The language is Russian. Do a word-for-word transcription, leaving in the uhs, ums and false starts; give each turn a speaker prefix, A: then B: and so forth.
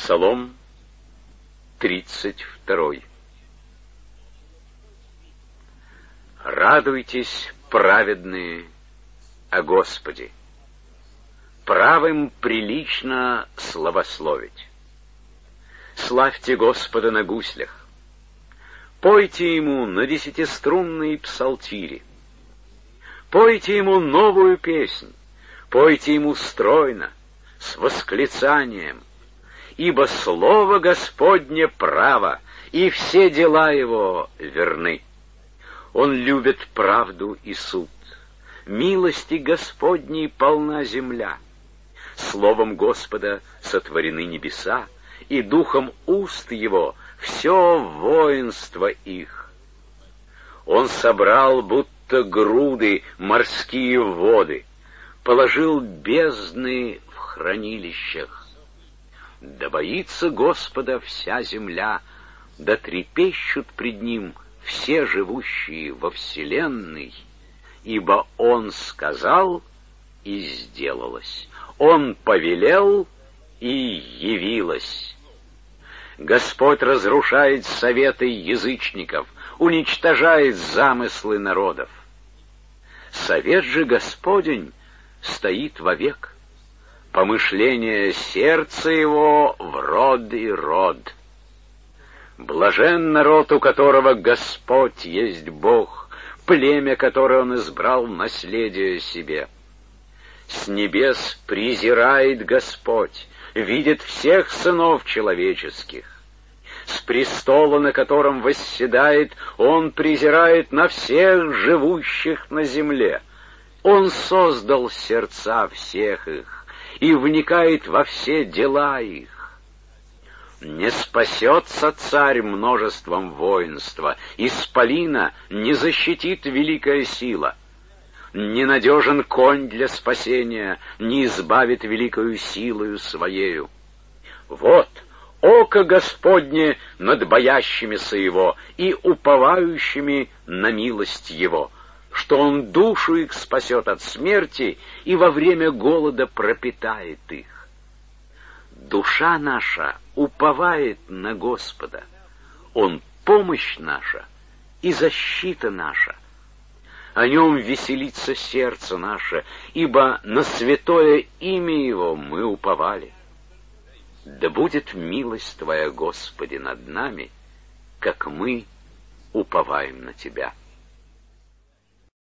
A: Псалом тридцать второй. Радуйтесь, праведные, о Господе. Правым прилично славословить. Славьте Господа на гуслях. Пойте Ему на десятиструнной псалтире. Пойте Ему новую песнь. Пойте Ему стройно, с восклицанием. Ибо слово Господне право, и все дела Его верны. Он любит правду и суд. Милости Господней полна земля. Словом Господа сотворены небеса, и духом уст Его все воинство их. Он собрал, будто груды, морские воды, положил бездны в хранилищах. Да боится Господа вся земля, да трепещут пред Ним все живущие во вселенной, ибо Он сказал, и сделалось, Он повелел, и явилось. Господь разрушает советы язычников, уничтожает замыслы народов. Совет же Господень стоит вовек, помышление сердца его в род и род. Блажен народ, у которого Господь есть Бог, племя, которое Он избрал в наследие себе. С небес презирает Господь, видит всех сынов человеческих. С престола, на котором восседает, Он презирает на всех живущих на земле. Он создал сердца всех их и вникает во все дела их. Не спасется царь множеством воинства, исполина не защитит великая сила. Ненадежен конь для спасения, не избавит великою силою своею. Вот око Господне над боящимися Его и уповающими на милость Его, что Он душу их спасет от смерти и во время голода пропитает их. Душа наша уповает на Господа. Он помощь наша и защита наша. О Нем веселится сердце наше, ибо на святое имя Его мы уповали. Да будет милость Твоя, Господи, над нами, как мы уповаем на Тебя.